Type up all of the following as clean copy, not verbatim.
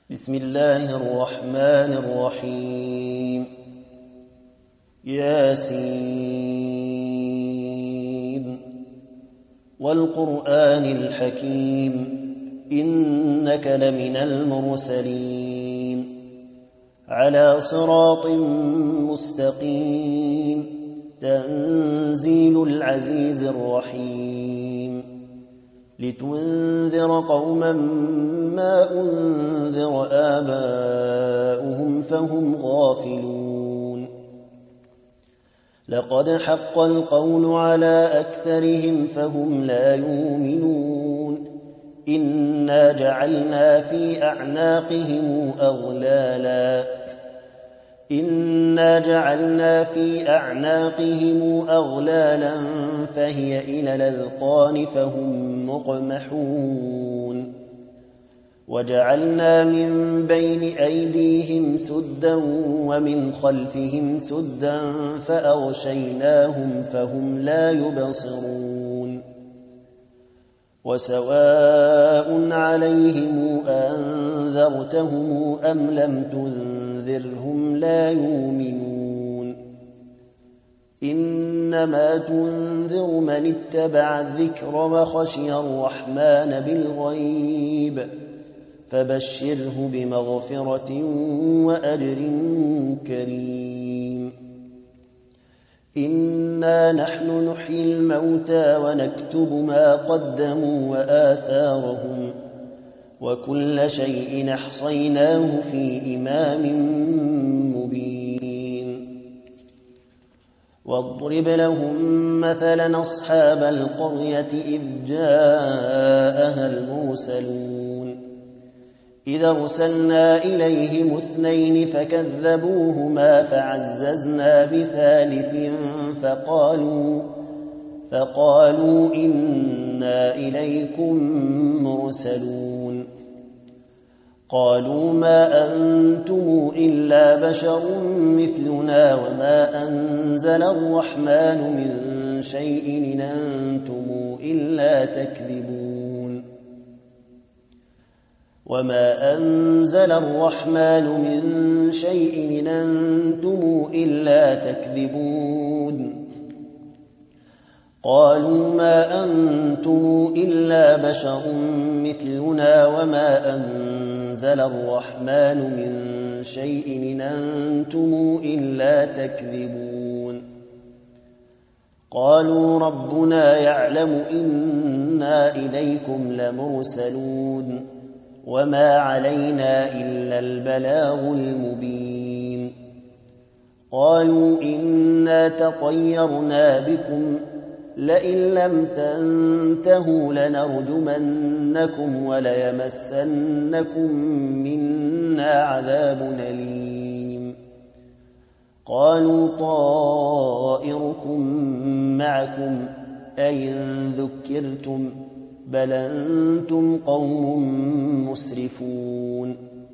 بسم الله الرحمن الرحيم ياسين والقرآن الحكيم إنك لمن المرسلين على صراط مستقيم تنزيل العزيز الرحيم لتنذر قوما ما أنذر آباؤهم فهم غافلون لقد حق القول على أكثرهم فهم لا يؤمنون إنا جعلنا في أعناقهم أغلالا فهي إلى الأذقان فهم مقمحون وجعلنا من بين أيديهم سدا ومن خلفهم سدا فأغشيناهم فهم لا يبصرون وسواء عليهم أنذرتهم أم لم تنذرهم لا يؤمنون إنما تنذر من اتبع الذكر وخشي الرحمن بالغيب فبشره بمغفرة وأجر كريم إنا نحن نحيي الموتى ونكتب ما قدموا وآثارهم وكل شيء أحصيناه في إمام مبين واضرب لهم مثلا أصحاب القرية إذ جاءها المرسلون إذ أرسلنا إليهم 2 فكذبوهما فعززنا بثالث فقالوا إنا إليكم مرسلون قالوا ما أنتم إلا بشر مثلنا وما أنزل الرحمن من شيء إن أنتم إلا تكذبون وما أنزل الرحمن من شيء إن أنتم إلا تكذبون قالوا ما أنتم إلا بشر مثلنا وما أنزل الرحمن من شيء إن أنتم إلا تكذبون قالوا ربنا يعلم إنا إليكم لمرسلون وما علينا إلا البلاغ المبين قالوا إنا تطيرنا بكم لئن لم تنتهوا لنرجمنكم وليمسنكم منا عذاب أليم قالوا طائركم معكم أئن ذكرتم بل أنتم قوم مسرفون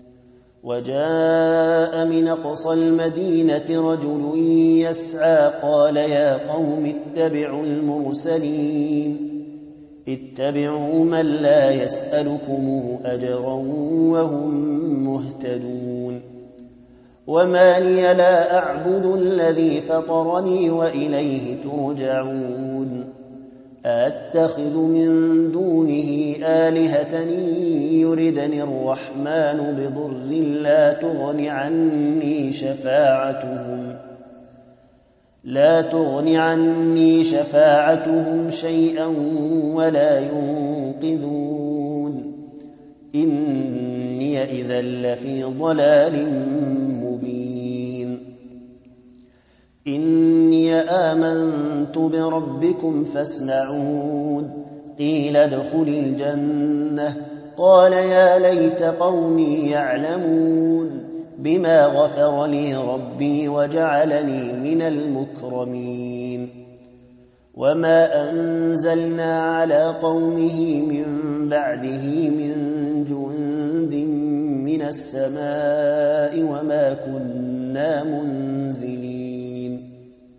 وجاء من أقصى المدينة رجل يسعى قال يا قوم اتبعوا المرسلين اتبعوا من لا يسألكم أجرا وهم مهتدون وما لي لا أعبد الذي فطرني وإليه ترجعون أتخذ من دونه آلهة يردني الرحمن بضر لا تغن عني شفاعتهم شيئا ولا ينقذون إني إذا لفي ضلال مبين إني آمنت بربكم فاسمعون قيل ادخل الجنة قال يا ليت قومي يعلمون بما غفر لي ربي وجعلني من المكرمين وما أنزلنا على قومه من بعده من جند من السماء وما كنا منزلين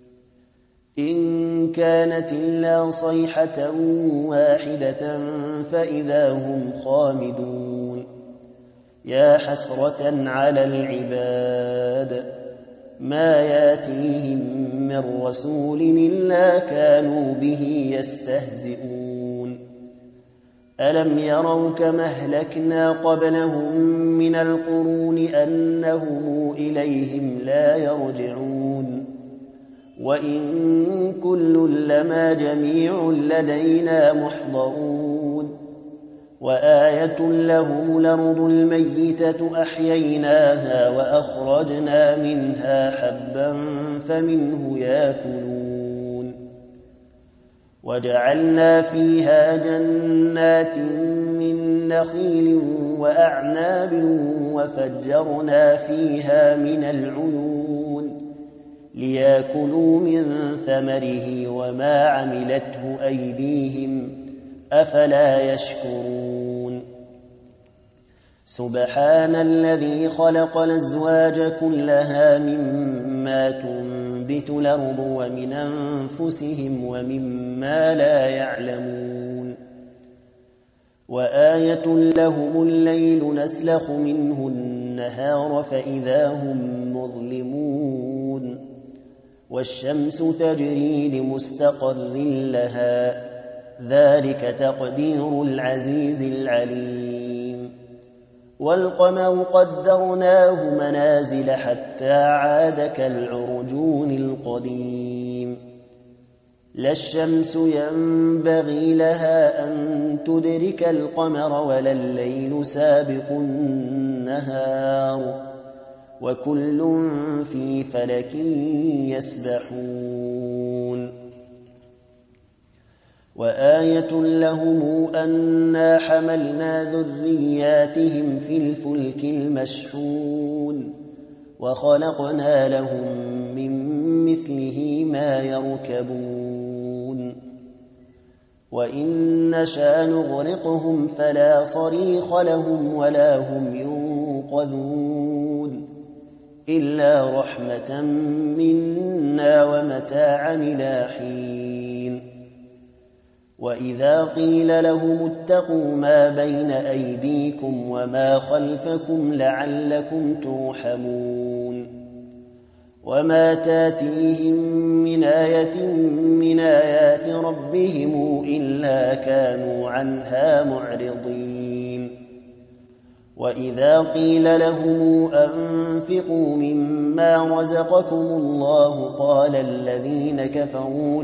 إن كانت إلا صيحة واحدة فإذا هم خامدون يا حسرة على العباد ما ياتيهم من رسول إلا كانوا به يستهزئون ألم يروا كما أهلكنا قبلهم من القرون أنهم إليهم لا يرجعون وإن كل لما جميع لدينا محضرون وآية لهم الأرض الميتة أحييناها وأخرجنا منها حبا فمنه يأكلون وجعلنا فيها جنات من نخيل وأعناب وفجرنا فيها من العيون ليأكلوا من ثمره وما عملته أيديهم أفلا يشكرون سبحان الذي خلق الأزواج كلها مما تنبت الأرض ومن أنفسهم ومما لا يعلمون وآية لهم الليل نسلخ منه النهار فإذا هم مظلمون والشمس تجري لمستقر لها ذلك تقدير العزيز العليم والقمر قدرناه منازل حتى عاد كالعرجون القديم لا الشمس ينبغي لها أن تدرك القمر ولا الليل سابق النهار وكل في فلك يسبحون وآية لهم أنا حملنا ذرياتهم في الفلك المشحون وخلقنا لهم من مثله ما يركبون وإن نشأ نغرقهم فلا صريخ لهم ولا هم ينقذون إلا رحمة منا ومتاعا إلى حين وإذا قيل لهم اتقوا ما بين أيديكم وما خلفكم لعلكم ترحمون وما تاتيهم من آية من آيات ربهم إلا كانوا عنها معرضين وإذا قيل لهم أنفقوا مما رزقكم الله قال الذين كفروا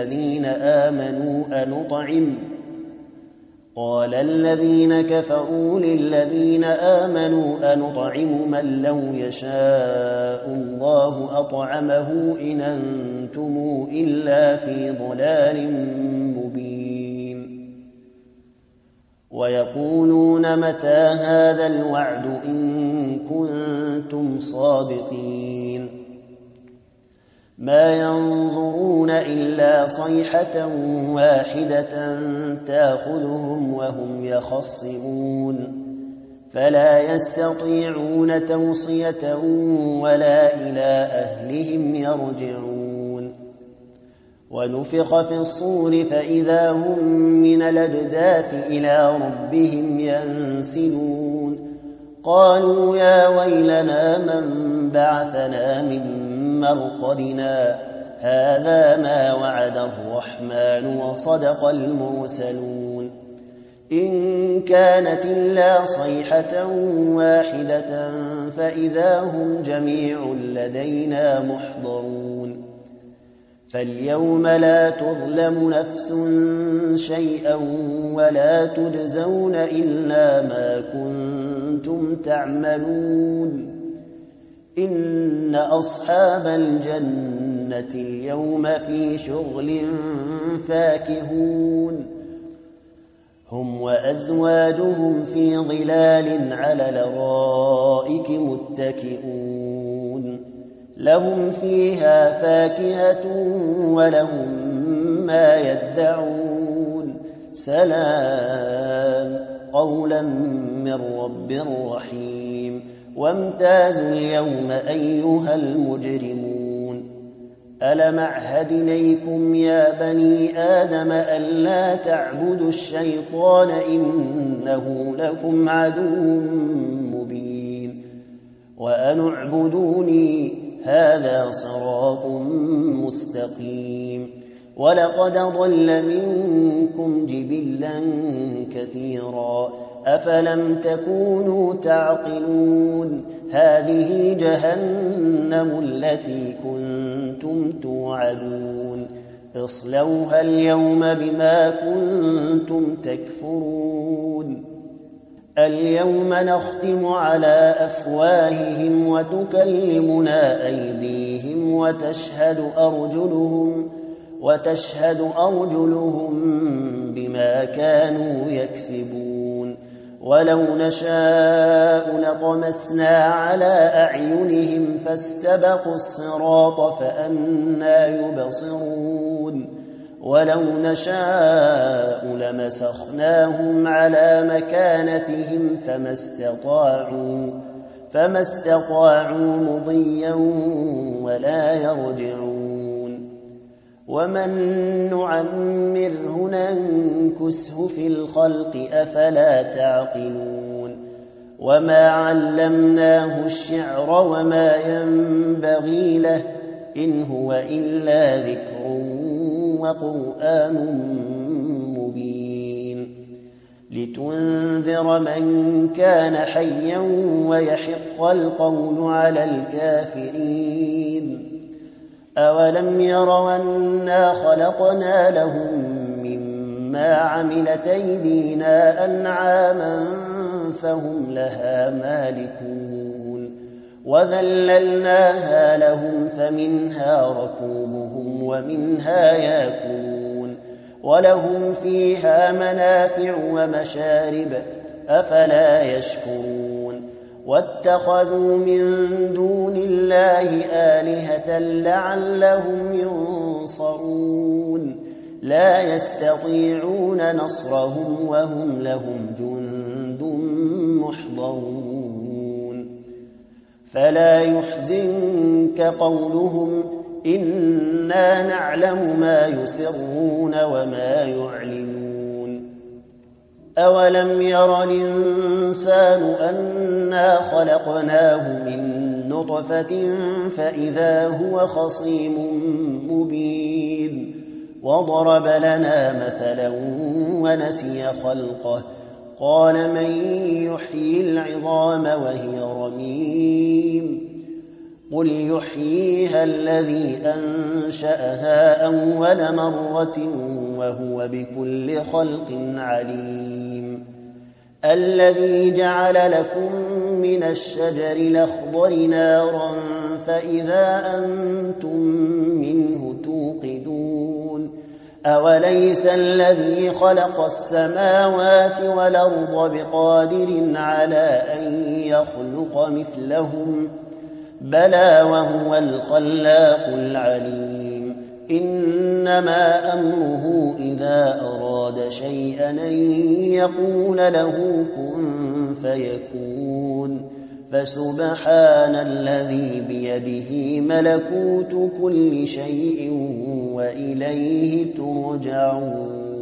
للذين آمنوا أنطعم من لو يشاء الله أطعمه إن أنتم إلا في ضلال مبين ويقولون متى هذا الوعد إن كنتم صادقين ما ينظرون إلا صيحة واحدة تأخذهم وهم يخصمون فلا يستطيعون توصية ولا إلى أهلهم يرجعون ونفخ في الصور فإذا هم من الأجداث إلى ربهم ينسلون قالوا يا ويلنا من بعثنا من مرقدنا هذا ما وعد الرحمن وصدق المرسلون إن كانت إلا صيحة واحدة فإذا هم جميع لدينا محضرون فاليوم لا تظلم نفس شيئا ولا تجزون إلا ما كنتم تعملون إن أصحاب الجنة اليوم في شغل فاكهون هم وأزواجهم في ظلال على الأرائك متكئون لهم فيها فاكهة ولهم ما يدعون سلام قولا من رب رحيم وامتازوا اليوم أيها المجرمون ألم أعهد إليكم يا بني آدم ألا تعبدوا الشيطان إنه لكم عدو مبين وأن اعبدوني هذا صراط مستقيم ولقد ضل منكم جبلا كثيرا أفلم تكونوا تعقلون هذه جهنم التي كنتم توعدون اصلوها اليوم بما كنتم تكفرون اليوم نختم على أفواههم وتكلمنا أيديهم وتشهد أرجلهم بما كانوا يكسبون ولو نشاء لطمسنا على أعينهم فاستبقوا الصراط فأنى يبصرون ولو نشاء لمسخناهم على مكانتهم فما استطاعوا مضيا ولا يرجعون ومن نعمره ننكسه في الخلق أفلا تعقلون وما علمناه الشعر وما ينبغي له إن هو إلا ذكر وقرآن مبين لتنذر من كان حيا ويحق القول على الكافرين أولم يروا أنا خلقنا لهم مما عملت أيدينا أنعاما فهم لها مالكون وذللناها لهم فمنها ركوبهم ومنها يأكلون ولهم فيها منافع ومشارب أفلا يشكرون واتخذوا من دون الله آلهة لعلهم ينصرون لا يستطيعون نصرهم وهم لهم جند محضرون فلا يحزنك قولهم إنا نعلم ما يسرون وما يعلنون أولم ير الإنسان أنا خلقناه من نطفة فإذا هو خصيم مبين وضرب لنا مثلا ونسي خلقه قال من يحيي العظام وهي رميم قل يحييها الذي أنشأها أول مرة وهو بكل خلق عليم الذي جعل لكم من الشجر الأخضر نارا فإذا أنتم منه توقدون أوليس الذي خلق السماوات والأرض بقادر على أن يخلق مثلهم بلى وهو الخلاق العليم إنما أمره إذا أراد شيئا أن يقول له كن فيكون فسبحان الذي بيده ملكوت كل شيء وإليه ترجعون